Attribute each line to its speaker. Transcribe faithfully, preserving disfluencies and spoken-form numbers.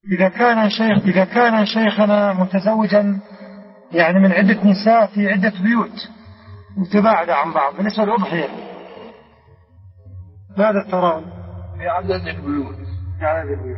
Speaker 1: إذا كان شيخ إذا كان شيخنا متزوجا يعني من عدة نساء في عدة بيوت متباعدة عن بعض بالنسبة للأضحية، ماذا ترون؟
Speaker 2: في عدد البيوت.
Speaker 1: في عدد البيوت.